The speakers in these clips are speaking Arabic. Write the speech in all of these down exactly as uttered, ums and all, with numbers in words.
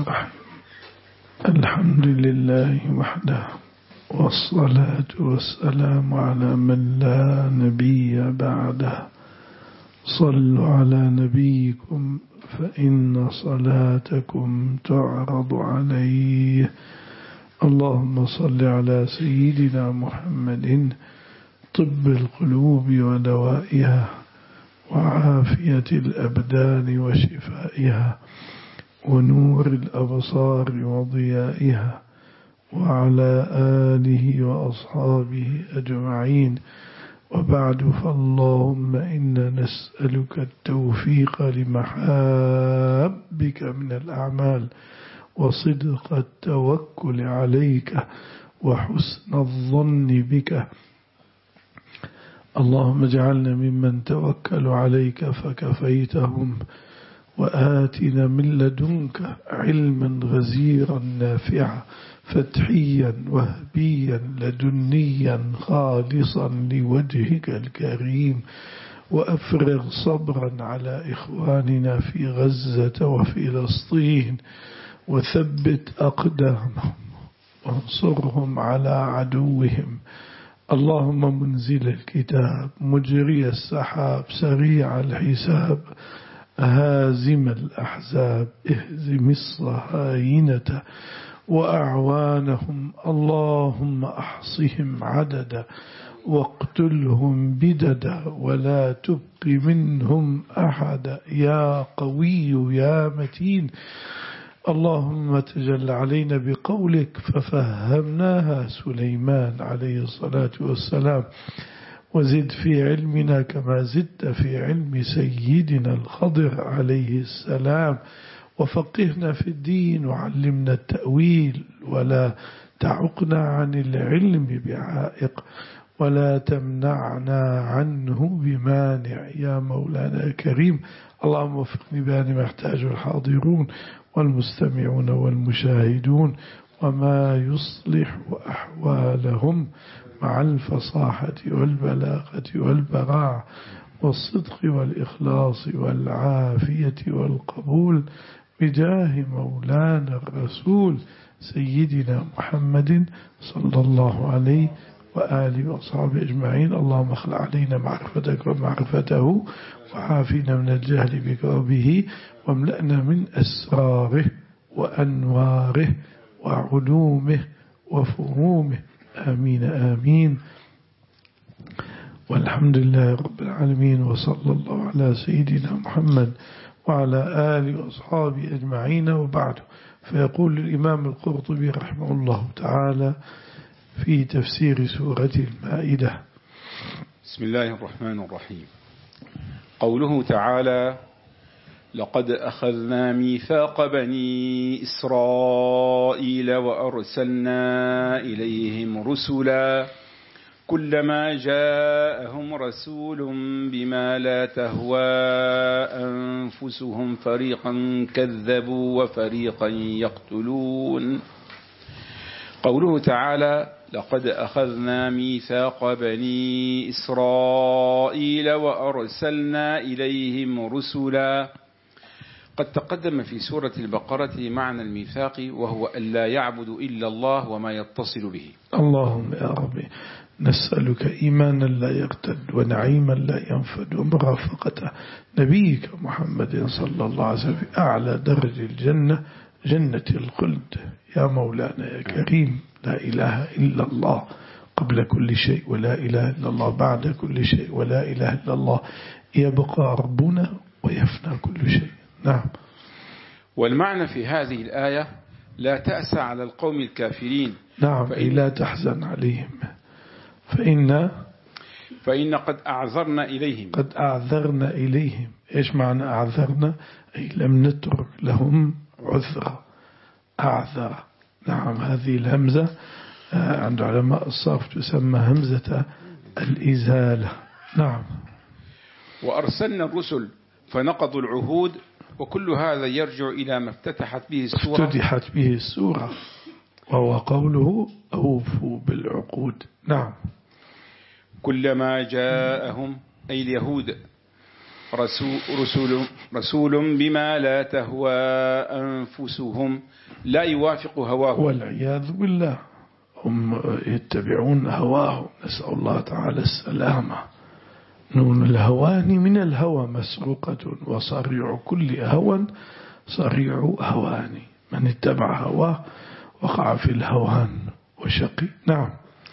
الرحيم. الحمد لله وحده، والصلاة والسلام على من لا نبي بعده. صلوا على نبيكم فإن صلاتكم تعرض عليه. اللهم صل على سيدنا محمد طب القلوب ودوائها وعافية الأبدان وشفائها ونور الأبصار وضيائها، وعلى آله وأصحابه أجمعين. وبعد، فاللهم إنا نسألك التوفيق لمحابك من الأعمال، وصدق التوكل عليك، وحسن الظن بك. اللهم اجعلنا ممن توكلوا عليك فكفيتهم، وآتنا من لدنك علما غزيرا نافعا فتحيا وهبيا لدنيا خالصا لوجهك الكريم، وأفرغ صبرا على إخواننا في غزة وفي فلسطين، وثبت أقدامهم وانصرهم على عدوهم. اللهم منزل الكتاب، مجري السحاب، سريع الحساب، هازم الأحزاب، اهزم الصهاينة وأعوانهم. اللهم أحصهم عددا واقتلهم بددا، ولا تبق منهم أحدا يا قوي يا متين. اللهم تجل علينا بقولك ففهمناها سليمان عليه الصلاة والسلام، وزد في علمنا كما زدت في علم سيدنا الخضر عليه السلام، وفقهنا في الدين وعلمنا التأويل، ولا تعقنا عن العلم بعائق، ولا تمنعنا عنه بمانع يا مولانا كريم. اللهم وفقني بأن ما يحتاجه الحاضرون والمستمعون والمشاهدون، وما يصلح أحوالهم مع الفصاحة والبلاغة والبراعة والصدق والإخلاص والعافية والقبول، بجاه مولانا الرسول سيدنا محمد صلى الله عليه وآله وأصحابه أجمعين. اللهم اخلع علينا معرفتك ومعرفته، وعافينا من الجهل بك وبه، واملأنا من أسراره وأنواره وعلومه وفهومه. آمين آمين. والحمد لله رب العالمين، وصلى الله على سيدنا محمد وعلى آله وأصحابه أجمعين. وبعد، فيقول الإمام القرطبي رحمه الله تعالى في تفسير سورة المائدة: بسم الله الرحمن الرحيم. قوله تعالى: لقد أخذنا ميثاق بني إسرائيل وأرسلنا إليهم رسلا كلما جاءهم رسول بما لا تهوى أنفسهم فريقا كذبوا وفريقا يقتلون. قوله تعالى: لقد أخذنا ميثاق بني إسرائيل وأرسلنا إليهم رسلا، قد تقدم في سورة البقرة معنى الميثاق، وهو ألا يعبدوا إلا الله وما يتصل به. اللهم يا ربي نسألك إيمانا لا يرتد، ونعيما لا ينفد، ومرافقة نبيك محمد صلى الله عليه وسلم في أعلى درج الجنة، جنة الخلد. يا مولانا يا كريم، لا إله إلا الله قبل كل شيء، ولا إله إلا الله بعد كل شيء، ولا إله إلا الله يبقى ربنا ويفنى كل شيء. نعم. والمعنى في هذه الآية: لا تأس على القوم الكافرين. نعم، أي لا تحزن عليهم، فإن فإن قد أعذرنا إليهم. قد أعذرنا إليهم. إيش معنى أعذرنا؟ أي لم نترك لهم عذرا. أعذر. نعم، هذه الهمزة عند علماء الصرف تسمى همزة الإزالة. نعم. وأرسلنا الرسل فنقضوا العهود، وكل هذا يرجع إلى ما افتتحت به السورة افتتحت به السورة، وهو قوله أوفوا بالعقود. نعم. كلما جاءهم أي اليهود رسول, رسول, رسول بما لا تهوى أنفسهم لا يوافق هواه. والعياذ بالله، هم يتبعون هواهم، نسأل الله تعالى السلامة. نون الهوان من الهوى مسروقة، وصريع كل هوى صريع هوان. من اتبع هواه وقع في الهوان وشقي. نعم.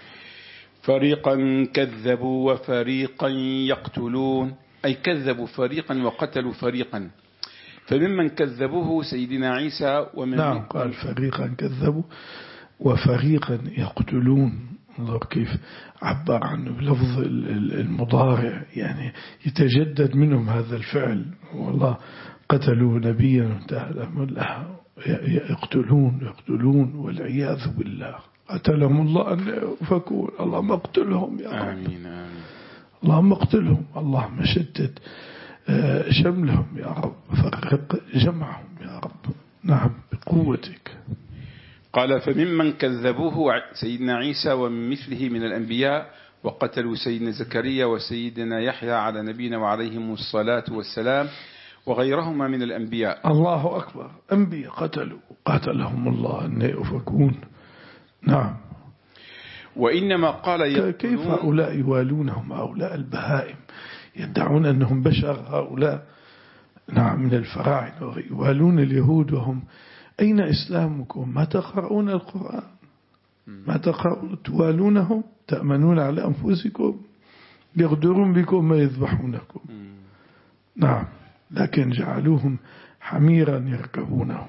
فريقا كذبوا وفريقا يقتلون، أي كذبوا فريقا وقتلوا فريقا. فممن كذبوه سيدنا عيسى ومن نعم، قال فريقا كذبوا وفريقا يقتلون. انظر كيف عبر عنه بلفظ المضارع، يعني يتجدد منهم هذا الفعل. والله قتلوا نبيا وانتهى الأمر له، يقتلون يقتلون والعياذ بالله. قتلهم الله أن يفكون. اللهم اقتلهم يا رب. آمين آمين. اللهم اقتلهم، اللهم شتت شملهم يا رب، فرق جمعهم يا رب. نعم بقوتك. قال فممن كذبوه سيدنا عيسى ومن مثله من الأنبياء، وقتلوا سيدنا زكريا وسيدنا يحيى على نبينا وعليهم الصلاة والسلام، وغيرهما من الأنبياء. الله أكبر، أنبياء قتلوا قتلهم الله أن يؤفكون. نعم. وإنما قال كيف هؤلاء يوالونهم، هؤلاء البهائم يدعون أنهم بشر هؤلاء، نعم، من الفراعنة، يوالون اليهود وهم أين إسلامكم؟ ما تقرؤون القرآن؟ ما تقرؤون؟ توالونهم، تأمنون على أنفسكم، يغدرون بكم ويذبحونكم. نعم، لكن جعلوهم حميرا يركبونهم.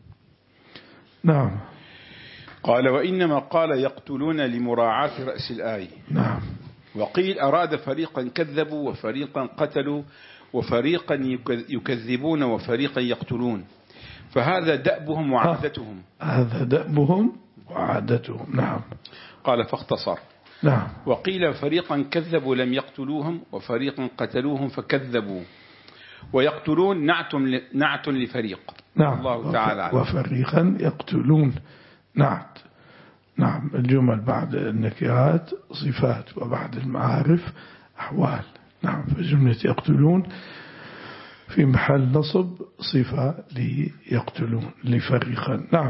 نعم. قال وإنما قال يقتلون لمراعاة رأس الآية. نعم. وقيل أراد فريقا كذبوا وفريقا قتلوا وفريقا يكذبون وفريقا يقتلون، فهذا دأبهم وعادتهم. هذا دأبهم وعادتهم. نعم. قال فاختصر. نعم. وقيل فريقا كذبوا لم يقتلوهم وفريقا قتلوهم فكذبوا، ويقتلون نعت نعت لفريق. نعم. الله تعالى عليه. وفريقا يقتلون نعت. نعم. الجمل بعد النكرات صفات وبعد المعارف أحوال. نعم. فجملة يقتلون في محل نصب صفة ليقتلون لفريقا. نعم.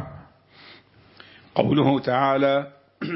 قوله تعالى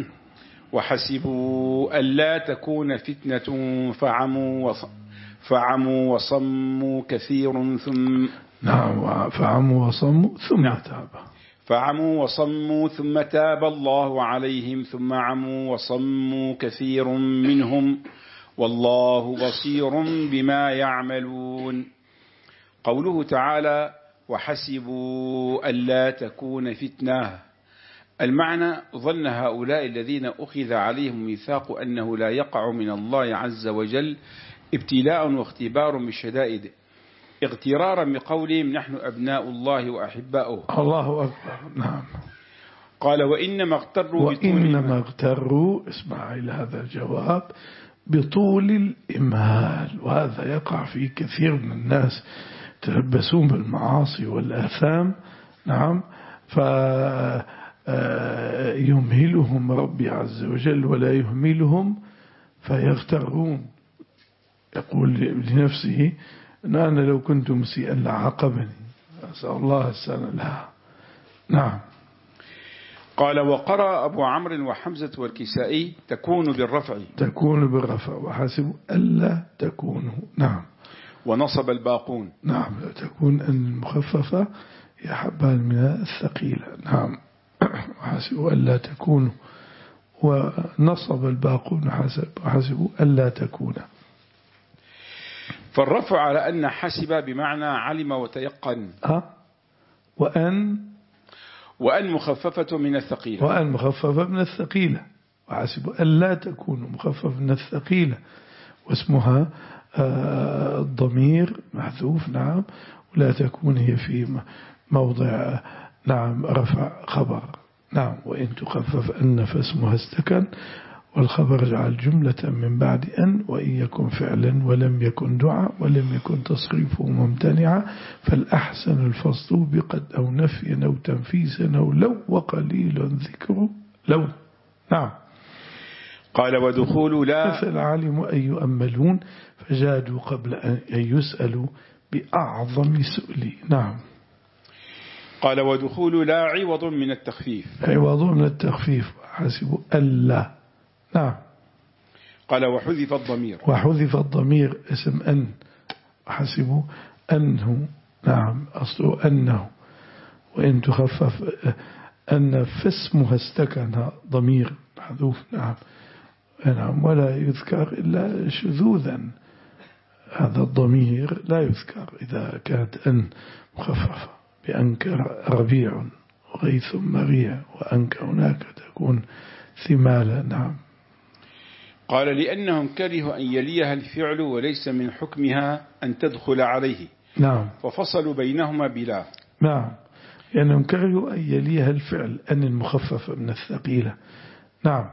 وحسبوا ألا تكون فتنة فعموا فعموا وصموا كثير ثم. نعم. فعموا وصموا ثم نعم. تاب. فعموا وصموا ثم تاب الله عليهم ثم عموا وصموا كثير منهم والله بصير بما يعملون. قوله تعالى وحسبوا ألا تكون فتنة، المعنى ظن هؤلاء الذين أخذ عليهم ميثاق أنه لا يقع من الله عز وجل ابتلاء واختبار بالشدائد اغترارا بقولهم نحن أبناء الله وأحباؤه. الله أكبر. نعم. قال وإنما اغتروا وإنما اغتروا، اسمع إلى هذا الجواب، بطول الإمهال. وهذا يقع في كثير من الناس يتلبسون بالمعاصي والآثام. نعم. فيمهلهم ربي عز وجل ولا يهملهم فيغترون. يقول لنفسه أن أنا لو كنت مسيئا لعاقبني، أسأل الله السنة لها. نعم. قال وقرأ أبو عمرو وحمزة والكسائي تكون بالرفع. تكون بالرفع وحاسب ألا تكونوا. نعم. ونصب الباقون. نعم. تكون المخففة يا حبال من الثقيلة. نعم. وحاسب ألا تكونوا، ونصب الباقون وحاسب ألا تكون. فالرفع على أن حسب بمعنى علم وتيقن. أه؟ وأن وأن مخففة من الثقيلة. وأن مخففة من الثقيلة. وحسب ألا تكون مخفف من الثقيلة، واسمها آه الضمير محذوف. نعم. ولا تكون هي في موضع نعم رفع خبر. نعم. وإن تخفف أن فاسمها استكن، والخبر جعل جملة من بعد أن، وإن يكن فعلا ولم يكن دعاء ولم يكن تصريفه ممتنعا فالأحسن الفصل بقد أو نفيا أو تنفيسا أو لو وقليل ذكر لو. نعم. قال ودخول لا فالعالم أن يؤملون فجادوا قبل أن يسألوا بأعظم سؤل. نعم. قال ودخول لا عوض من التخفيف عوض من التخفيف حسبوا ألا. نعم. قال وحذف الضمير وحذف الضمير اسم أن حسبوا أنه. نعم أصله أنه، وإن تخفف أن فاسمها استكن ضمير محذوف. نعم. نعم. ولا يذكر إلا شذوذا، هذا الضمير لا يذكر إذا كانت أن مخففة، بأنك ربيع وغيث مريع وأنك هناك تكون ثمالة. نعم. قال لأنهم كرهوا أن يليها الفعل وليس من حكمها أن تدخل عليه. نعم. ففصلوا بينهما بلا. نعم. لأنهم كرهوا أن يليها الفعل أن المخففة من الثقيلة. نعم.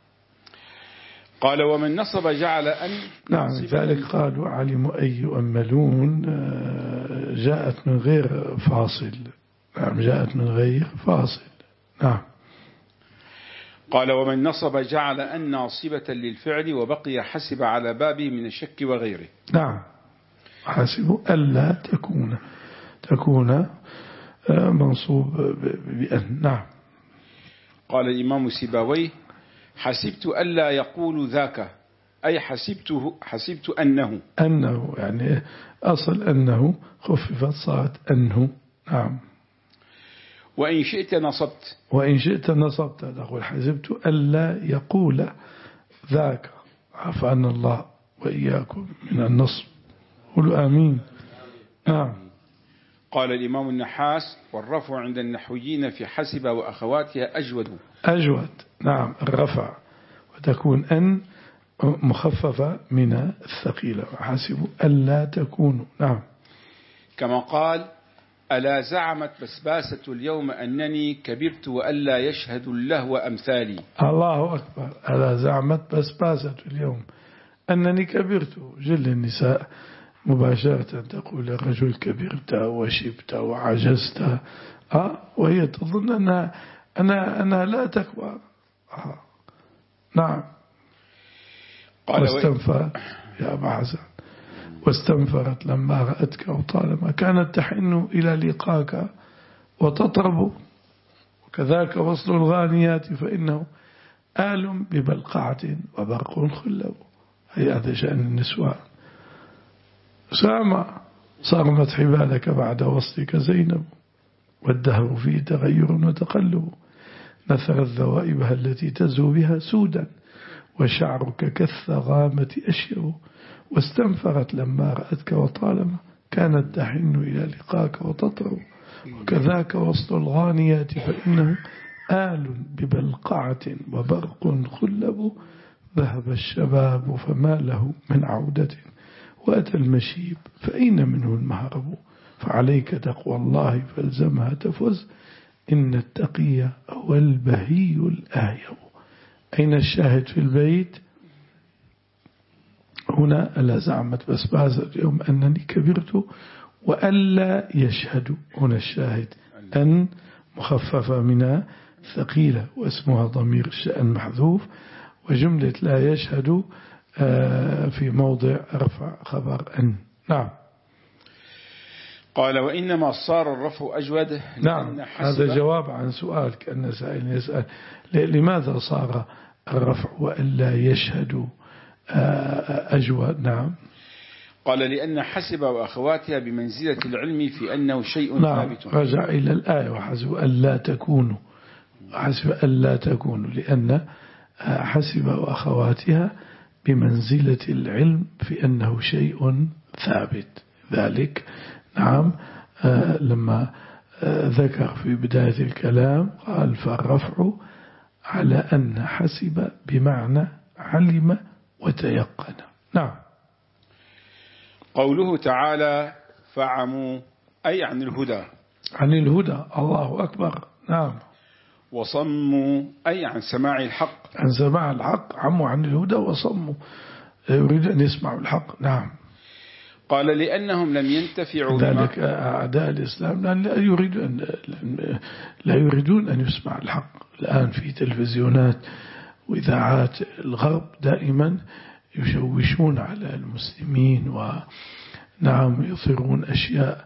قال ومن نصب جعل أن. نعم. ذلك قالوا علموا أن يؤملون جاءت من غير فاصل. نعم. جاءت من غير فاصل. نعم. قال ومن نصب جعل أن ناصبة للفعل وبقي حسب على بابه من الشك وغيره. نعم. حسبوا ألا تكون تكون منصوب بأن. نعم. قال الإمام سيباويه حسبت ألا يقول ذاك، أي حسبته حسبت أنه أنه يعني أصل أنه خففت صارت أنه. نعم. وإن شئت نصبت وإن شئت نصبت تقول حسبت ألا يقول ذاك. عافانا الله وإياكم من النصب. قولوا آمين. نعم. قال الإمام النحاس والرفع عند النحويين في حسب وأخواتها أجود. أجود. نعم. الرفع وتكون أن مخففة من الثقيلة. حسبوا ألا تكونوا. نعم. كما قال ألا زعمت بسباسة اليوم أنني كبرت وألا يشهد اللهو أمثالي. الله أكبر. ألا زعمت بسباسة اليوم أنني كبرت. جل النساء مباشرة تقول الرجل كبرت وشبت وعجزت، أه؟ وهي تظن أنها, أنها, أنها لا تكبر. أه؟ نعم. واستنفرت يا أبا حسن واستنفرت لما رأتك وطالما كانت تحن إلى لقاك وتطرب، وكذاك وصل الغانيات فإنه آل ببلقعة وبرق خلب. هي هذا شأن النسوان. سامع صارمت حبالك بعد وصلك زينب، والدهر فيه تغير وتقلب. نثرت ذوائبها التي تزهو بها سودا، وشعرك كالثغامة أشيب. واستنفرت لما رأتك وطالما كانت تحن إلى لقاك وتطرب، وكذاك وسط الغانيات فإنه آل ببلقعة وبرق خلب. ذهب الشباب فما له من عودة، وأتى المشيب فأين منه المهرب. فعليك تقوى الله فالزمها تفز، إن التقي هو البهي الآيب. أين الشاهد في البيت هنا؟ ألا زعمت بسباسة اليوم أنني كبرت وألا يشهد. هنا الشاهد أن مخففة منها ثقيلة واسمها ضمير الشأن محذوف، وجملة لا يشهد في موضع رفع خبر أن. نعم. قال وإنما صار الرفع أجود. نعم. هذا جواب عن سؤال كأن سائل يسأل لماذا صار الرفع وألا يشهد أجود. نعم. قال لأن حسب وأخواتها بمنزلة العلم في أنه شيء نعم. ثابت. رجع إلى الآية وحسب ألا تكونوا، حسب ألا تكونوا، لأن حسب وأخواتها بمنزلة العلم في أنه شيء ثابت. ذلك نعم آه لما آه ذكر في بداية الكلام قال فالرفع على أن حسب بمعنى علم وتيقن. نعم. قوله تعالى فعموا أي عن الهدى. عن الهدى. الله أكبر. نعم. وصموا أي عن سماع الحق. عن سماع الحق. عموا عن الهدى وصموا، يريد أن يسمعوا الحق. نعم. قال لأنهم لم ينتفعوا ذلك أعداء الإسلام لا يريدون لا يريدون أن يسمع الحق. الآن في تلفزيونات وإذاعات الغرب دائما يشوشون على المسلمين، ونعم يظهرون أشياء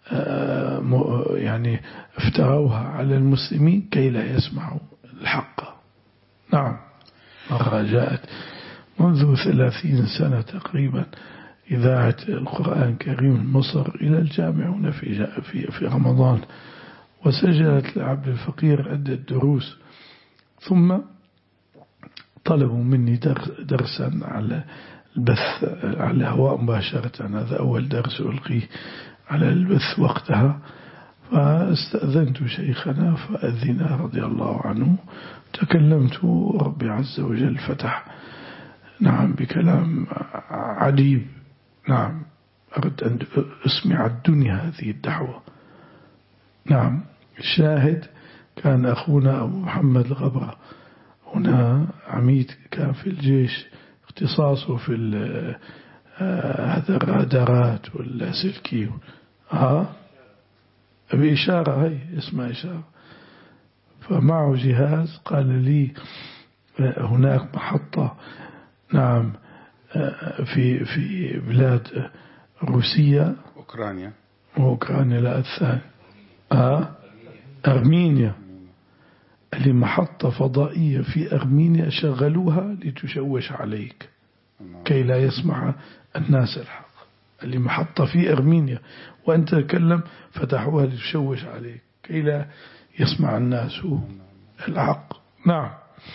يعني افتروها على المسلمين كي لا يسمعوا الحق. نعم. مرة جاءت منذ ثلاثين سنة تقريبا إذاعة القرآن الكريم من مصر إلى الجامع هنا في في في رمضان، وسجلت لعبد الفقير عدة دروس، ثم طلبوا مني درسا على البث على الهواء مباشرة. هذا أول درس ألقيه على البث وقتها، فاستأذنت شيخنا فأذن رضي الله عنه، تكلمت ربي عز وجل فتح نعم بكلام عجيب. نعم أردت أن أسمع الدنيا هذه الدعوة. نعم. الشاهد كان أخونا أبو محمد الغبرة هنا عميد، كان في الجيش اختصاصه في هذا الرادارات واللاسلكي، ها بإشارة، هي اسمها إشارة. فمعه جهاز، قال لي هناك محطة نعم في في بلاد روسيا أوكرانيا وأوكرانيا لا الثاني آه أرمينيا، اللي محطة فضائية في أرمينيا شغلوها لتشوش عليك كي لا يسمع الناس الحق. اللي محطة في أرمينيا وأنت تتكلم فتحوها لتشوش عليك كي لا يسمع الناس الحق. نعم.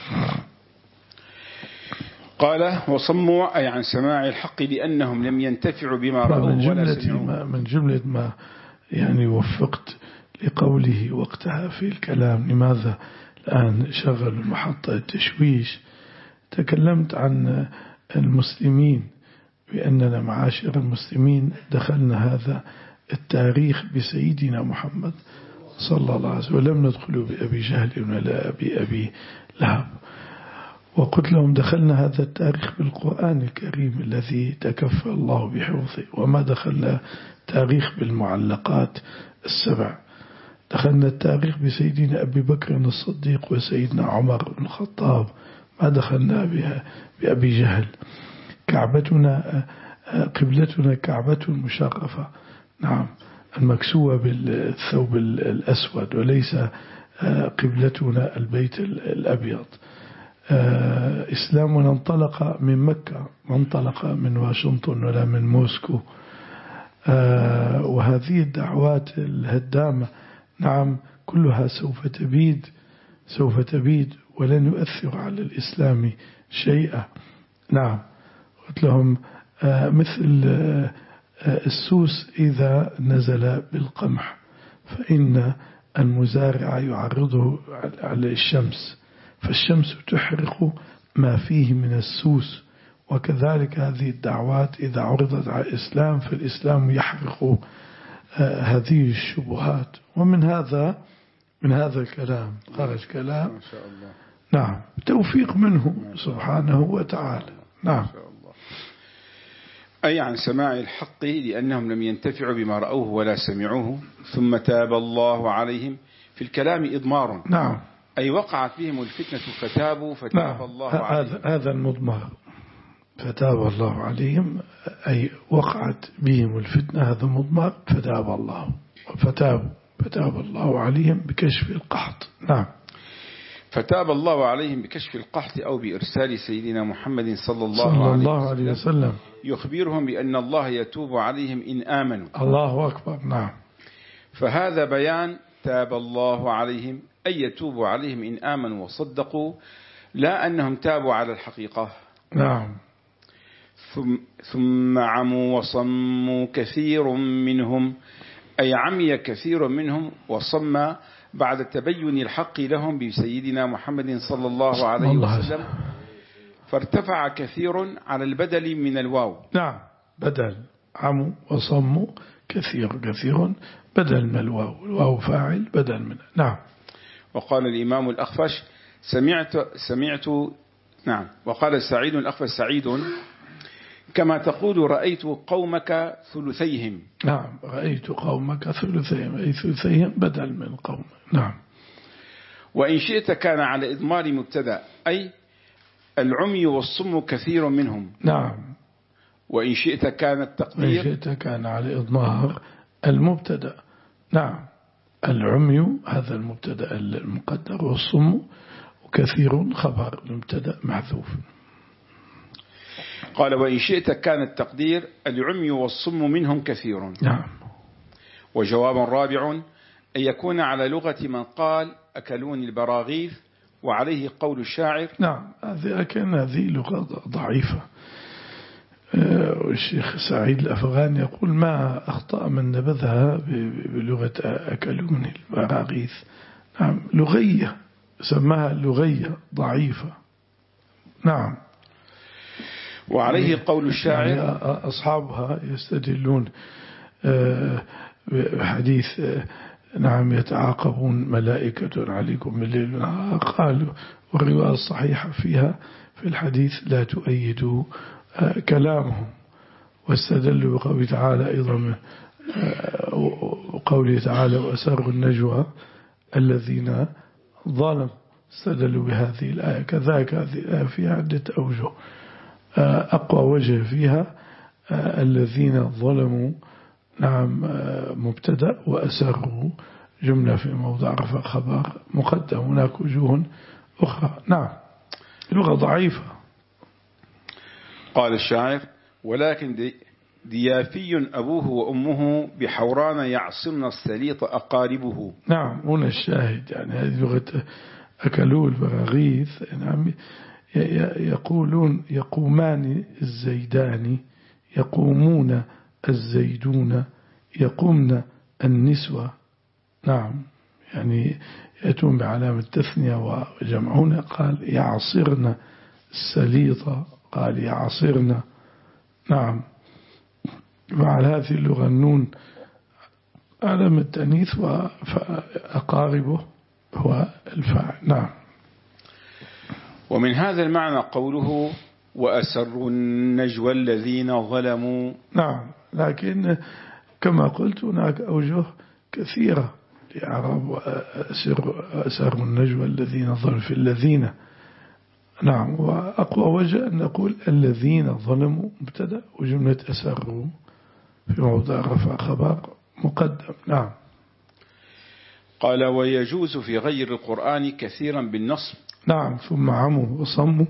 قال وصموا أي عن سماع الحق لأنهم لم ينتفعوا بما رأوا ولا سمعوا. من جملة ما يعني وفقت لقوله وقتها في الكلام لماذا الآن شغل محطة التشويش، تكلمت عن المسلمين بأننا معاشر المسلمين دخلنا هذا التاريخ بسيدنا محمد صلى الله عليه وسلم، ولم ندخل بأبي جهل ولا أبي أبي لهب. وقلت لهم دخلنا هذا التاريخ بالقرآن الكريم الذي تكفى الله بحفظه، وما دخلنا تاريخ بالمعلقات السبع. دخلنا التاريخ بسيدنا أبي بكر الصديق وسيدنا عمر بن الخطاب، ما دخلنا بها بأبي جهل. كعبتنا قبلتنا كعبة مشرفة نعم المكسوة بالثوب الأسود، وليس قبلتنا البيت الأبيض. إسلامنا انطلق من مكة، ما انطلق من واشنطن ولا من موسكو. وهذه الدعوات الهدامة نعم كلها سوف تبيد سوف تبيد ولن يؤثر على الإسلام شيئا. نعم. قلت لهم مثل السوس إذا نزل بالقمح فإن المزارع يعرضه على الشمس، فالشمس تحرق ما فيه من السوس، وكذلك هذه الدعوات إذا عرضت على الإسلام فالإسلام يحرق هذه الشبهات. ومن هذا من هذا الكلام خرج كلام ما شاء الله. نعم توفيق منه سبحانه وتعالى. نعم. أي عن سماع الحق لأنهم لم ينتفعوا بما رأوه ولا سمعوه، ثم تاب الله عليهم. في الكلام إضمار. نعم. أي وقعت بهم الفتنة فتابوا فتاب نعم. الله عليهم. هذا المضمار فتاب الله عليهم، أي وقعت بهم الفتنة، هذا مضمار فتاب الله فتاب فتاب الله عليهم بكشف القحط. نعم. فتاب الله عليهم بكشف القحط أو بإرسال سيدنا محمد صلى الله, صلى الله عليه وسلم يخبرهم بأن الله يتوب عليهم إن آمنوا. الله أكبر. نعم. فهذا بيان تاب الله عليهم أي يتوب عليهم إن آمنوا وصدقوا، لا أنهم تابوا على الحقيقة. نعم. ثم, ثم عموا وصموا كثير منهم، أي عمي كثير منهم وصم بعد تبين الحق لهم بسيدنا محمد صلى الله عليه وسلم، فارتفع كثير على البدل من الواو. نعم. بدل عموا وصموا كثير كثير بدل من الواو، الواو فاعل بدل منه. نعم. وقال الإمام الأخفش سمعت سمعت نعم وقال سعيد الأخفش سعيد كما تقول رأيت قومك ثلثيهم. نعم. رأيت قومك ثلثيهم، أي ثلثيهم بدل من قوم. نعم. وإن شئت كان على إضمار مبتدأ، أي العمي والصم كثير منهم. نعم. وإن شئت كان التقدير وإن شئت كان على إضمار المبتدأ. نعم. العمي هذا المبتدأ المقدر، والصم وكثير خبر المبتدأ محذوف. قال وإن شئت كان التقدير العمي والصم منهم كثير. نعم. وجواب رابع أن يكون على لغة من قال أكلوني البراغيث، وعليه قول الشاعر. نعم. هذه كان هذه لغة ضعيفة. والشيخ سعيد الأفغاني يقول ما أخطأ من نبذها بلغة أكلوني البراغيث. نعم. لغية، سماها لغية ضعيفة. نعم. وعليه قول الشاعر. يعني أصحابها يستدلون بحديث نعم يتعاقبون ملائكة عليكم بالليل والنهار، قالوا والرواية الصحيحة فيها في الحديث لا تؤيدوا كلامهم، واستدلوا بقوله تعالى أيضا وقوله تعالى وأسروا النجوى الذين ظلموا، استدلوا بهذه الآية. كذلك هذه الآية فيها عدة أوجه. أقوى وجه فيها الذين ظلموا نعم مبتدأ، وأسروا جملة في موضع رفع خبر مقدم. هناك وجوه أخرى. نعم. لغة ضعيفة. قال الشاعر ولكن دي ديافي أبوه وأمه بحوران يعصمن السليط أقاربه. نعم. هنا الشاهد يعني هذه لغة أكلوا البراغيث. نعم. يقولون يقومان الزيدان، يقومون الزيدون، يقومن النسوة. نعم. يعني يأتون بعلامة التثنية وجمعون. قال يعصرن السليطة، قال يعصرن. نعم. وعلى هذه اللغة النون علامة التأنيث، وأقاربه هو الفاعل. نعم. ومن هذا المعنى قوله وأسروا النجوى الذين ظلموا. نعم. لكن كما قلت هناك أوجه كثيرة لإعراب وأسروا النجوى الذين ظلموا في الذين. نعم. وأقوى وجه أن نقول الذين ظلموا مبتدأ، وجملة أسروا في موضع رفع خبر مقدم. نعم. قال ويجوز في غير القرآن كثيرا بالنصب. نعم. ثم عموا وصموا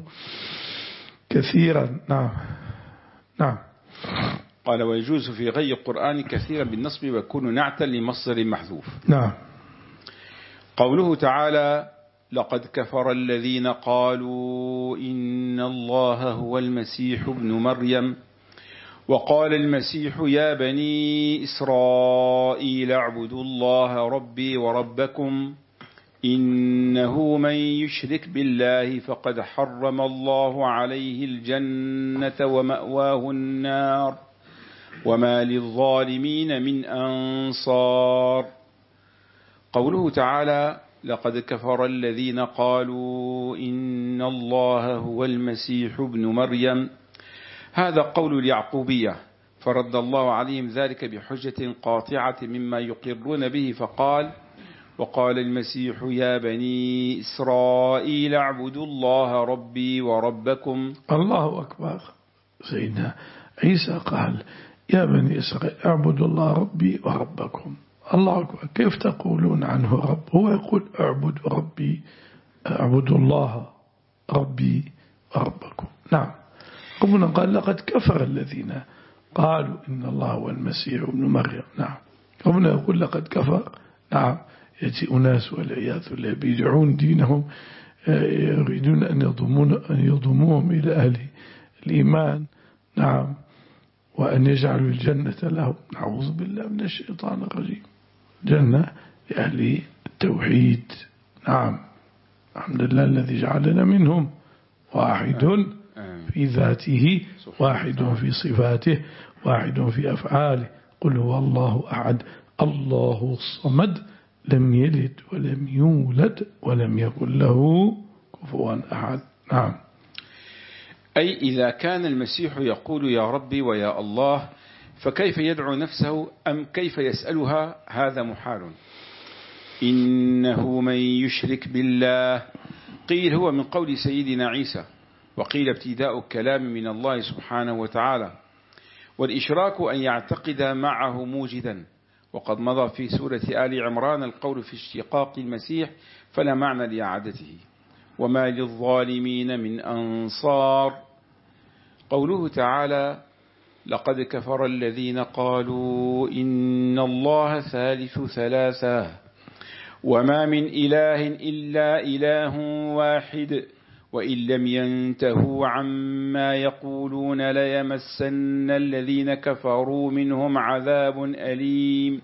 كثيرا. نعم. نعم. قال ويجوز في غير القرآن كثيرا بالنصب ويكون نعتا لمصدر محذوف. نعم. قوله تعالى لقد كفر الذين قالوا إن الله هو المسيح ابن مريم وقال المسيح يا بني إسرائيل اعبدوا الله ربي وربكم إنه من يشرك بالله فقد حرم الله عليه الجنة ومأواه النار وما للظالمين من أنصار. قوله تعالى لقد كفر الذين قالوا إن الله هو المسيح ابن مريم، هذا قول اليعقوبية، فرد الله عليهم ذلك بحجة قاطعة مما يقرون به فقال وقال المسيح يا بني إسرائيل اعبدوا الله ربي وربكم. الله أكبر. سيدنا عيسى قال يا بني إسرائيل اعبدوا الله ربي وربكم. الله أكبر. كيف تقولون عنه رب؟ هو يقول اعبدوا ربي، اعبدوا الله ربي وربكم. نعم. ربنا قال لقد كفر الذين قالوا إن الله هو المسيح ابن مريم. نعم. ربنا يقول لقد كفر. نعم. يأتي أناس والعياذ بالله بيدعون دينهم، يريدون أن يضمون أن يضموهم إلى أهل الإيمان. نعم. وأن يجعلوا الجنة لهم. نعوذ بالله من الشيطان الرجيم. جنة لأهل التوحيد. نعم. الحمد لله الذي جعلنا منهم، واحد في ذاته، واحد في صفاته، واحد في أفعاله. قل هو الله أحد الله الصمد لم يلد ولم يولد ولم يكن له كفوا أحد. نعم. أي إذا كان المسيح يقول يا ربي ويا الله فكيف يدعو نفسه أم كيف يسألها؟ هذا محال. إنه من يشرك بالله قيل هو من قول سيدنا عيسى وقيل ابتداء الكلام من الله سبحانه وتعالى. والإشراك أن يعتقد معه موجدا، وقد مضى في سورة آل عمران القول في اشتقاق المسيح فلا معنى لإعادته. وما للظالمين من أنصار. قوله تعالى لقد كفر الذين قالوا إن الله ثالث ثلاثة وما من إله إلا إله واحد وإن لم ينتهوا عما يقولون ليمسن الذين كفروا منهم عذاب أليم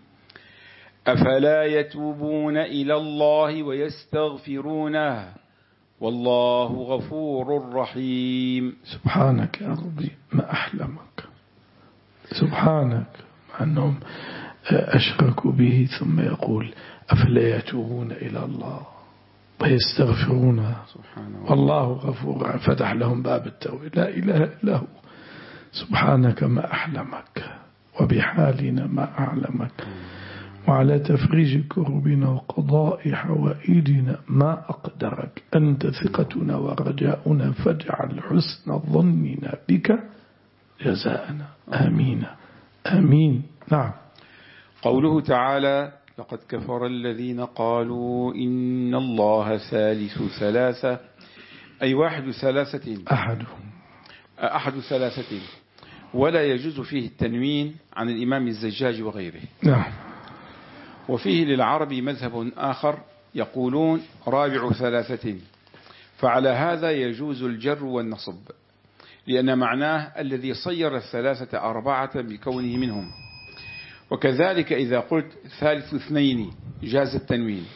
أفلا يتوبون إلى الله ويستغفرونه والله غفور رحيم. سبحانك يا ربي ما أحلمك، سبحانك، مع أنهم أشركوا به ثم يقول أفلا يتوبون إلى الله ويستغفرونه والله غفور، فتح لهم باب التوبة. لا إله إلا هو. سبحانك ما أحلمك وبحالنا ما أعلمك، وعلى تفريج كربنا وقضاء حوائجنا ما أقدرك. أنت ثقتنا ورجاؤنا، فاجعل حسن ظننا بك جزاءنا. آمين آمين. نعم. قوله تعالى لقد كفر الذين قالوا إن الله ثالث ثلاثة، أي واحد ثلاثة، أحد أحد ثلاثة، ولا يجوز فيه التنوين عن الإمام الزجاج وغيره. نعم. وفيه للعرب مذهب آخر يقولون رابع ثلاثة، فعلى هذا يجوز الجر والنصب، لأن معناه الذي صير الثلاثة أربعة بكونه منهم. وكذلك إذا قلت ثالث اثنين جاز التنوين.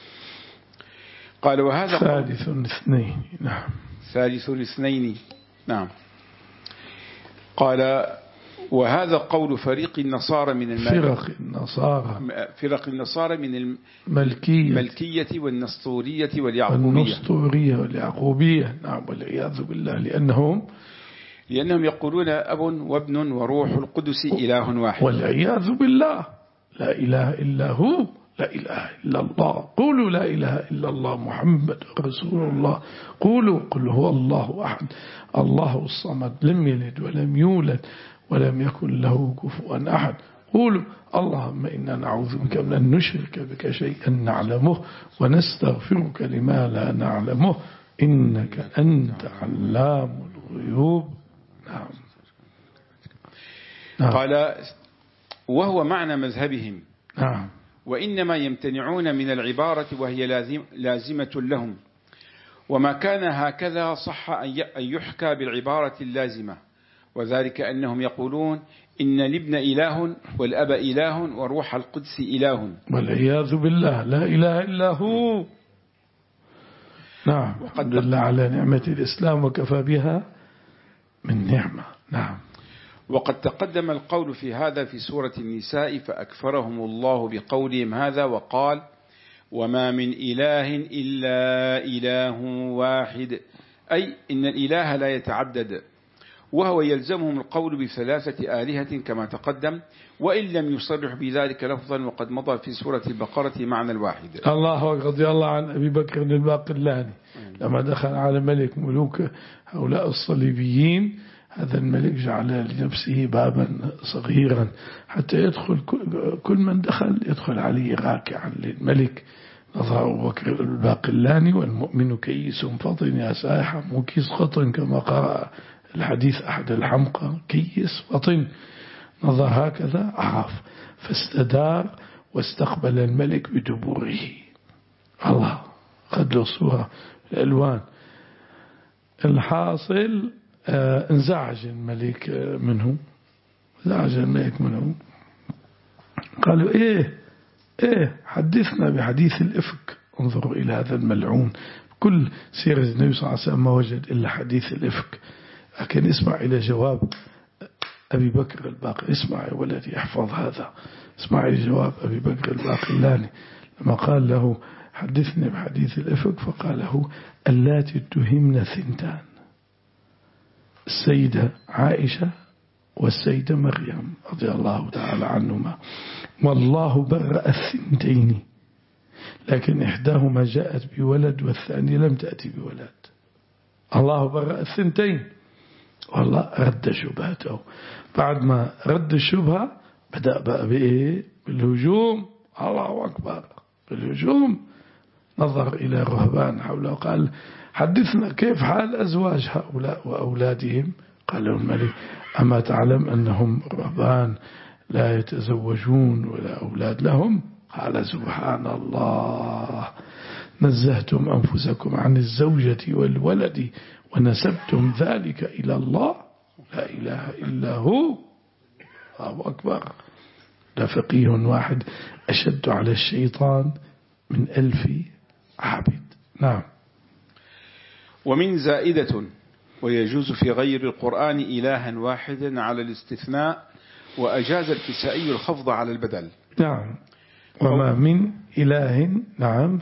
قال وهذا ثالث اثنين. نعم. ثالث اثنين. نعم. قال وهذا قول فريق النصارى من المالكية، فرق النصارى فرق النصارى من الملكية الملكية والنسطورية واليعقوبية والنسطورية واليعقوبية. نعم، والعياذ بالله، لأنهم لأنهم يقولون أب وابن وروح القدس إله واحد، والعياذ بالله. لا إله إلا هو، لا إله إلا الله. قولوا لا إله إلا الله محمد رسول الله. قولوا قل هو الله أحد الله الصمد لم يلد ولم يولد ولم يكن له كفوا أحد. قولوا اللهم إنا نعوذ بك من أن نشرك بك شيئا نعلمه ونستغفرك لما لا نعلمه إنك أنت علام الغيوب. نعم. نعم. قال وهو معنى مذهبهم. نعم. وإنما يمتنعون من العبارة وهي لازم لازمة لهم، وما كان هكذا صح أن يحكى بالعبارة اللازمة، وذلك أنهم يقولون إن الابن إله والأب إله وروح القدس إله، والعياذ بالله. لا إله إلا هو. نعم. وقد دل على نعمة الإسلام وكفى بها من نعمة. نعم. وقد تقدم القول في هذا في سورة النساء فأكفرهم الله بقولهم هذا وقال وما من إله إلا إله واحد، أي إن الإله لا يتعدد، وهو يلزمهم القول بثلاثة آلهة كما تقدم، وإن لم يصرح بذلك لفظا، وقد مضى في سورة البقرة معنى الواحد. الله رضي الله عن أبي بكر الباقلاني لما دخل على ملك ملوك هؤلاء الصليبيين، هذا الملك جعل لنفسه بابا صغيرا حتى يدخل كل من دخل يدخل عليه راكعا للملك. نظر أبو بكر الباقلاني والمؤمن كيس فطن يا سائح مكيس قطن، كما قرأ الحديث أحد الحمقى كيس فطن. نظر هكذا عاف فاستدار واستقبل الملك بدبوره. الله قد له صورة الألوان. الحاصل آه انزعج الملك منه انزعج الملك منه قالوا ايه ايه حدثنا بحديث الإفك. انظروا إلى هذا الملعون، كل سيرة النبي صلى الله عليه وسلم ما وجد إلا حديث الإفك. لكن اسمع إلى جواب أبي بكر الباقر. اسمع يا ولدي احفظ هذا. اسمع إلى جواب أبي بكر الباقلاني لما قال له حدثني بحديث الإفك، فقال له اللاتي اتهمن ثنتان، السيدة عائشة والسيدة مريم رضي الله تعالى عنهما، والله برأ الثنتين، لكن إحداهما جاءت بولد والثانية لم تأتي بولد. الله برأ الثنتين، والله رد شبهته. بعد ما رد الشبهة بدأ بقى بإيه؟ بالهجوم. الله أكبر، بالهجوم. نظر إلى رهبان حوله وقال حدثنا كيف حال أزواج هؤلاء وأولادهم. قال له الملك أما تعلم أنهم رهبان لا يتزوجون ولا أولاد لهم؟ قال سبحان الله، نزهتم أنفسكم عن الزوجة والولد ونسبتم ذلك إلى الله، لا إله إلا هو. الله أكبر. لا فقيه واحد أشد على الشيطان من ألف عابد. نعم. ومن زائدة، ويجوز في غير القرآن إلها واحدا على الاستثناء، وأجاز الكسائي الخفض على البدل. نعم. وما من إله. نعم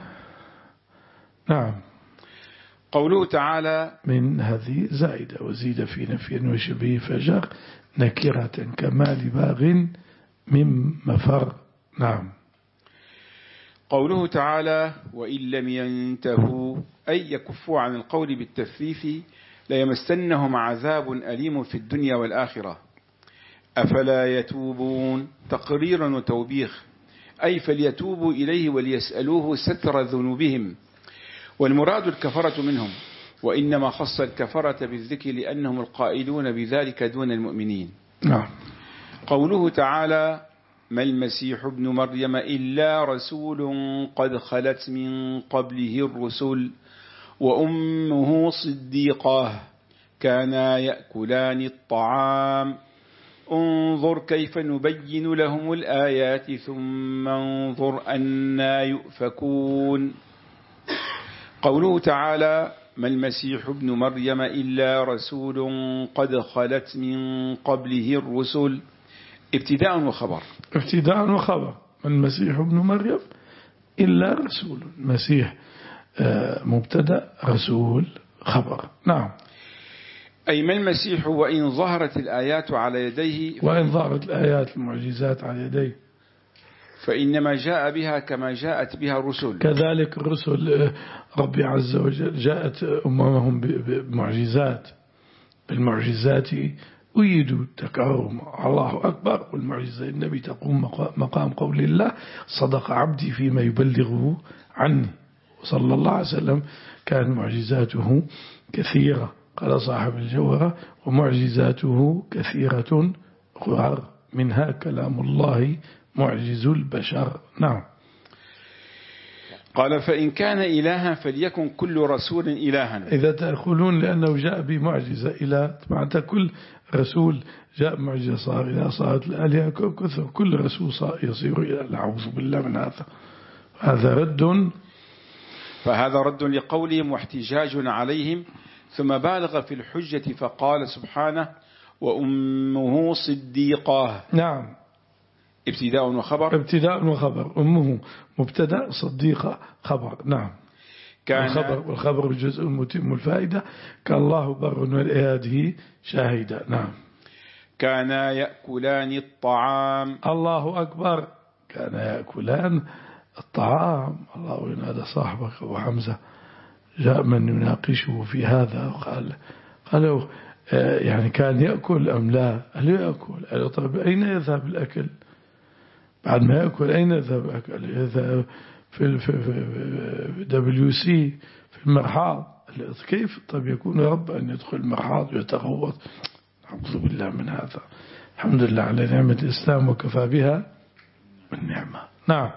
نعم. قوله تعالى من هذه زائدة، وزيد في نفي وشبه فجر نكرة كمال باغ من مفر. نعم. قوله تعالى وإن لم ينتهوا أي يكفوا عن القول بالتثليث ليمسنهم عذاب أليم في الدنيا والآخرة. أفلا يتوبون تقريرا وتوبيخ، أي فليتوبوا إليه وليسألوه ستر ذنوبهم، والمراد الكفرة منهم، وإنما خص الكفرة بالذكر لأنهم القائلون بذلك دون المؤمنين. نعم. قوله تعالى ما المسيح ابن مريم إلا رسول قد خلت من قبله الرسل وأمه صديقة كانا يأكلان الطعام انظر كيف نبين لهم الآيات ثم انظر أنا يؤفكون. قوله تعالى ما المسيح ابن مريم إلا رسول قد خلت من قبله الرسل ابتداء وخبر. ابتداء وخبر. ما المسيح ابن مريم إلا رسول، المسيح مبتدأ، رسول خبر. نعم. أي ما المسيح وإن ظهرت الآيات على يديه، وإن ظهرت الآيات المعجزات على يديه، فإنما جاء بها كما جاءت بها الرسل. كذلك الرسل ربي عز وجل جاءت أممهم بمعجزات، بالمعجزات أيدوا تكرم. الله أكبر. والمعجزة النبي تقوم مقام قول الله صدق عبدي فيما يبلغه عني. صلى الله عليه وسلم كان معجزاته كثيرة. قال صاحب الجوهرة ومعجزاته كثيرة غرر منها كلام الله معجز البشر. نعم. قال فإن كان إلها فليكن كل رسول إلها. إذا تقولون لأنه جاء بمعجزة إله، معناتها كل رسول جاء معجزة صار إلى صارت الآلهة كثر، كل رسول صار يصير إلى. نعوذ بالله من هذا. هذا رد، فهذا رد لقولهم واحتجاج عليهم، ثم بالغ في الحجة فقال سبحانه وأمه صديقة. نعم. ابتداء وخبر. ابتداء وخبر. أمه مبتدأ، صديقة خبر. نعم. كان والخبر, والخبر الجزء المتم الفائدة كالله بر والإياده شاهدا. نعم. كانا يأكلان الطعام. الله أكبر. كان يأكلان الطعام. الله ينادى صاحبك أبو حمزة، جاء من يناقشه في هذا وقال قالوا يعني كان يأكل أم لا؟ هل يأكل؟ قالوا طيب أين يذهب الأكل؟ بعد ما يأكل أين يذهب الأكل؟ يذهب في في دبليو سي في المرحاض. كيف طيب يكون رب أن يدخل المرحاض ويتغوط؟ أعوذ بالله من هذا. الحمد لله على نعمة الإسلام وكفى بها النعمة. نعم.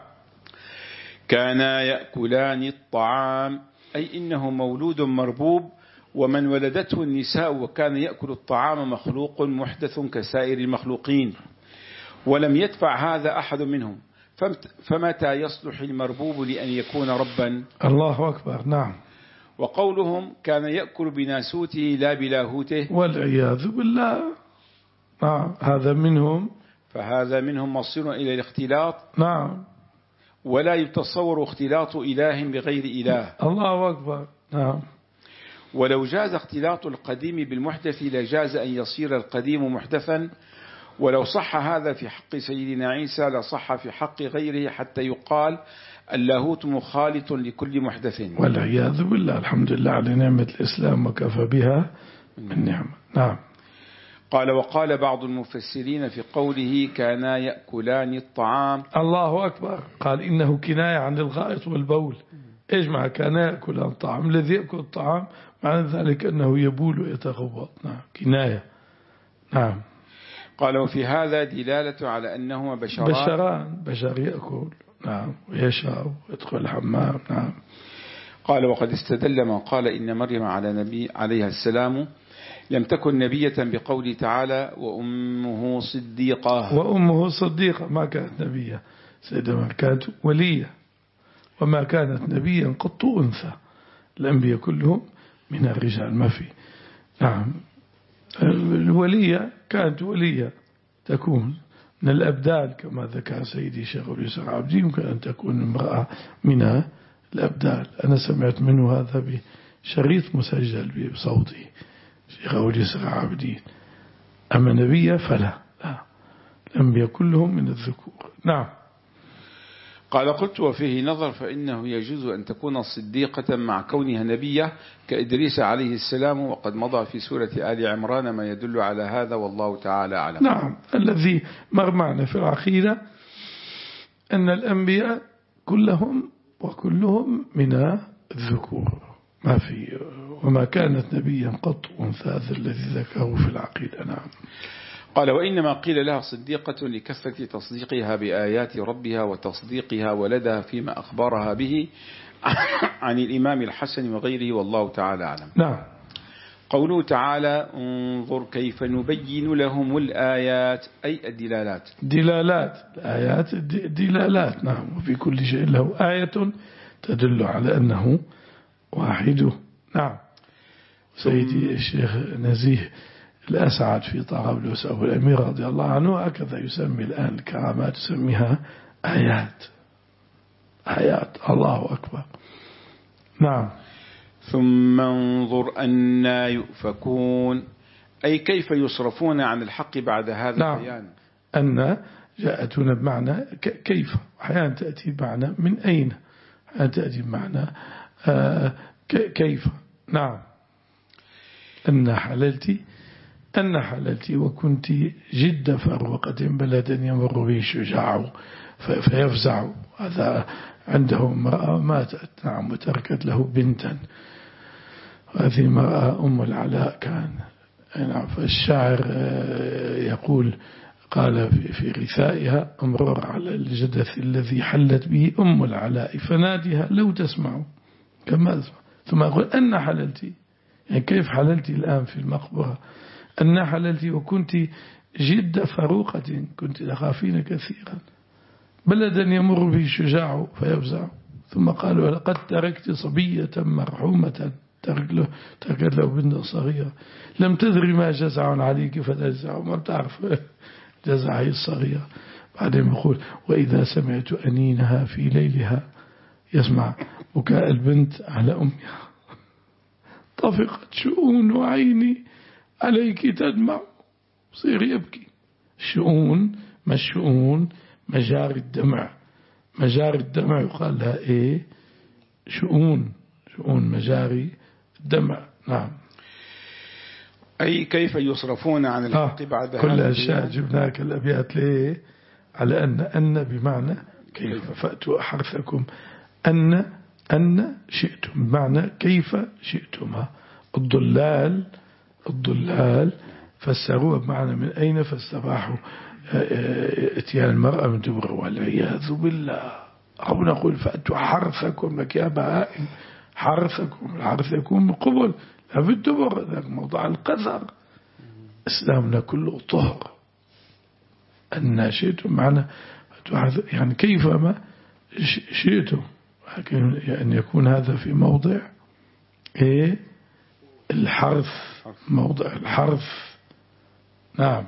كانا يأكلان الطعام، أي إنه مولود مربوب، ومن ولدته النساء وكان يأكل الطعام مخلوق محدث كسائر المخلوقين، ولم يدفع هذا أحد منهم، فمتى يصلح المربوب لأن يكون ربا؟ الله أكبر. نعم. وقولهم كان يأكل بناسوته لا بلاهوته والعياذ بالله. نعم. هذا منهم، فهذا منهم مصير إلى الاختلاط. نعم. ولا يتصور اختلاط إله بغير إله. الله أكبر. نعم. ولو جاز اختلاط القديم بالمحدث لجاز أن يصير القديم محدثا، ولو صح هذا في حق سيدنا عيسى لصح في حق غيره، حتى يقال اللاهوت مخالط لكل محدث. والعياذ بالله. الحمد لله على نعمة الإسلام وكفى بها من نعمة. نعم. قال وقال بعض المفسرين في قوله كانا يأكلان الطعام. الله أكبر. قال إنه كناية عن الغائط والبول. إيش معنى كانا يأكلان الطعام؟ الذي يأكل الطعام معنى ذلك أنه يبول ويتغوط. نعم كناية. نعم. قال وفي هذا دلالة على أنهما بشران بشران بشر يأكل نعم ويشرب ويدخل الحمام. نعم. قال وقد استدل من قال إن مريم على نبي عليها السلام لم تكن نبية بقول تعالى وأمه صديقة. وأمه صديقة ما كانت نبية سيدنا، كانت ولية وما كانت نبيا قط أنثى. الأنبياء كلهم من الرجال ما في. نعم. الولية كانت ولية تكون من الأبدال كما ذكر سيدي شيخ اليسر عابدين، يمكن أن تكون امرأة من الأبدال. أنا سمعت منه هذا بشريط مسجل بصوتي شيخ اليسر عابدين. أما نبيا فلا، لا، الأنبياء كلهم من الذكور. نعم. قال قلت وفيه نظر، فإنه يجوز أن تكون صديقة مع كونها نبية كإدريس عليه السلام، وقد مضى في سورة آل عمران ما يدل على هذا، والله تعالى أعلم. نعم. الذي مر معنا في العقيدة أن الأنبياء كلهم وكلهم من الذكور ما في، وما كانت نبيا قط أنثى، هذا الذي ذكره في العقيدة. نعم. قال وإنما قيل لها صديقة لكثرة تصديقها بآيات ربها وتصديقها ولدها فيما أخبرها به عن الإمام الحسن وغيره، والله تعالى أعلم. نعم. قوله تعالى انظر كيف نبين لهم الآيات أي الدلالات. دلالات الآيات دلالات. نعم. وفي كل شيء له آية تدل على أنه واحده. نعم. سيدي الشيخ نزيه الأسعد في طرابلس أبو الأمير رضي الله عنه هكذا يسمي الآن الكرامات، يسميها آيات. آيات. الله أكبر. نعم. ثم انظر أنا يؤفكون أي كيف يصرفون عن الحق بعد هذا نعم. البيان. أن جاءتنا بمعنى كيف، أحيانا تأتي بمعنى من أين، أحيانا تأتي بمعنى آه كيف. نعم. أن حللتي أن حللتي وكنت جد فروقة بلدا يمر به الشجاع فيفزع. هذا عنده امرأة ماتت. نعم. وتركت له بنتا، هذه المرأة أم العلاء كان. نعم. فالشاعر يقول قال في رثائها امرر على الجدث الذي حلت به أم العلاء فنادها لو تسمع كما تسمع. ثم أقول أن حللتي، يعني كيف حللتي الآن في المقبرة؟ أن حللتي وكنت جد فروقة، كنت تخافين كثيرا، بلدا يمر به الشجاع فيفزع. ثم قال ولقد تركت صبية مرحومة، ترك له تركت له بنت صغيرة لم تدري ما جزع عليك فتجزع، ما بتعرف جزع هي الصغيرة. بعدين يقول وإذا سمعت أنينها في ليلها، يسمع بكاء البنت على أمها، طفقت شؤون عيني عليك تدمع، صير يبكي. شؤون ما الشؤون مجاري الدمع، مجاري الدمع يقال لها إيه؟ شؤون، شؤون مجاري الدمع. نعم. أي كيف يصرفون عن الحق بعد هذا. كل أشياء جبناك الأبيات ليه؟ على أن أن بمعنى كيف. فأتوا حرثكم أن أن شئتم، بمعنى كيف شئتم. الضلال الضلال فسروها بمعنى من أين، فاستباحوا اتيان المرأة من دبر، والعياذ بالله. أو نقول فأتوا حرثكم لك يا بهائم، حرثكم، الحرث يكون من قبل لا في الدبر، ذاك موضع القذر. إسلامنا كله طهر. أن شئتم معنى يعني كيفما شئتم، لكن أن يكون هذا في موضع إيه؟ الحرث، موضع الحرث. نعم.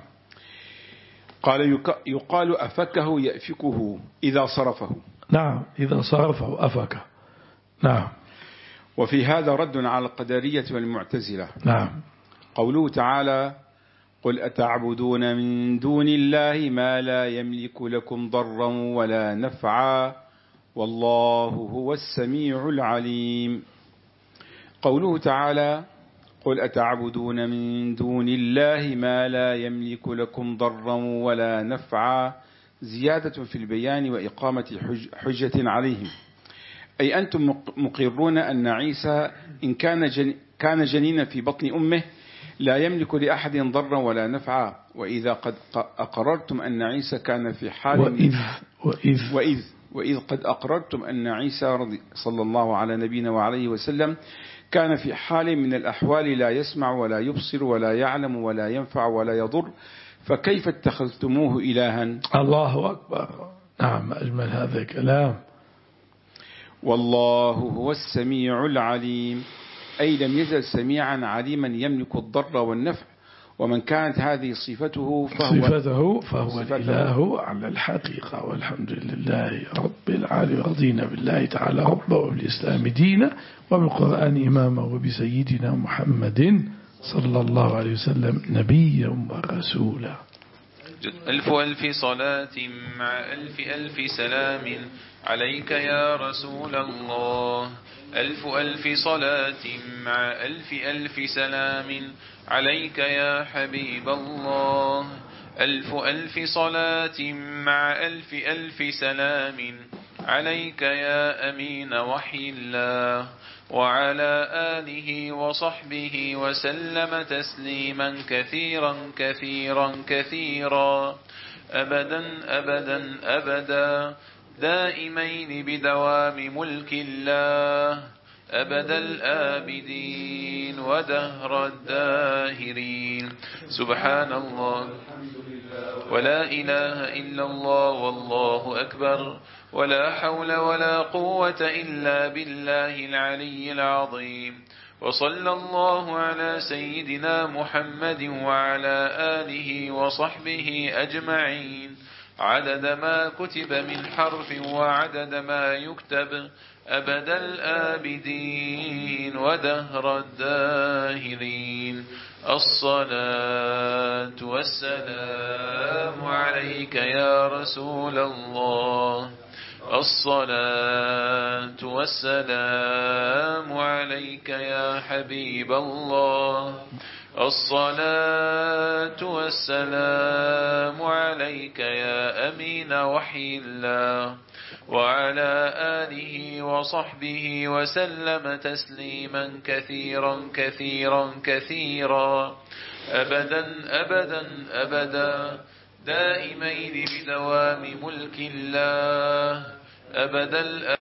قال يقال أفكه يأفكه إذا صرفه. نعم. إذا صرفه أفكه. نعم. وفي هذا رد على القدرية والمعتزلة. نعم. قوله تعالى قل أتعبدون من دون الله ما لا يملك لكم ضرا ولا نفعا والله هو السميع العليم. قوله تعالى: قل أتعبدون من دون الله ما لا يملك لكم ضرا ولا نفعا، زيادة في البيان وإقامة حجة عليهم، أي أنتم مقرون أن عيسى إن كان جن كان جنينا في بطن أمه لا يملك لأحد ضرا ولا نفعا، وإذا قد أقررتم أن عيسى كان في حال وإذ وإذ وإذ, وإذ قد أقررتم أن عيسى رضي صلى الله على نبينا وعليه وسلم كان في حال من الأحوال لا يسمع ولا يبصر ولا يعلم ولا ينفع ولا يضر، فكيف اتخذتموه إلها؟ الله أكبر. نعم، أجمل هذا الكلام. والله هو السميع العليم، أي لم يزل سميعا عليما يملك الضر والنفع، ومن كانت هذه صفته فهو, صفته فهو صفته الإله على الحقيقة. والحمد لله رب العالمين، رضينا بالله تعالى ربا وبالإسلام دينا وبالقرآن إماما وبسيدنا محمد صلى الله عليه وسلم نبيا ورسولا. ألف ألف صلاة مع ألف ألف سلام عليك يا رسول الله. ألف ألف صلاة مع ألف ألف سلام عليك يا حبيب الله. ألف ألف صلاة مع ألف ألف سلام عليك يا أمين وحي الله، وعلى آله وصحبه وسلم تسليما كثيرا كثيرا كثيرا أبدا أبدا أبدا، دائمين بدوام ملك الله، أبد الآبدين ودهر الداهرين. سبحان الله ولا إله إلا الله والله أكبر، ولا حول ولا قوة إلا بالله العلي العظيم. وصلى الله على سيدنا محمد وعلى آله وصحبه أجمعين، عدد ما كتب من حرف وعدد ما يكتب، أبد الآبدين ودهر الداهرين. الصلاة والسلام عليك يا رسول الله. الصلاة والسلام عليك يا حبيب الله. الصلاة والسلام عليك يا أمين وحي الله، وعلى آله وصحبه وسلم تسليما كثيرا كثيرا كثيرا أبدا أبدا أبدا، دائمين بدوام ملك الله، أبدا.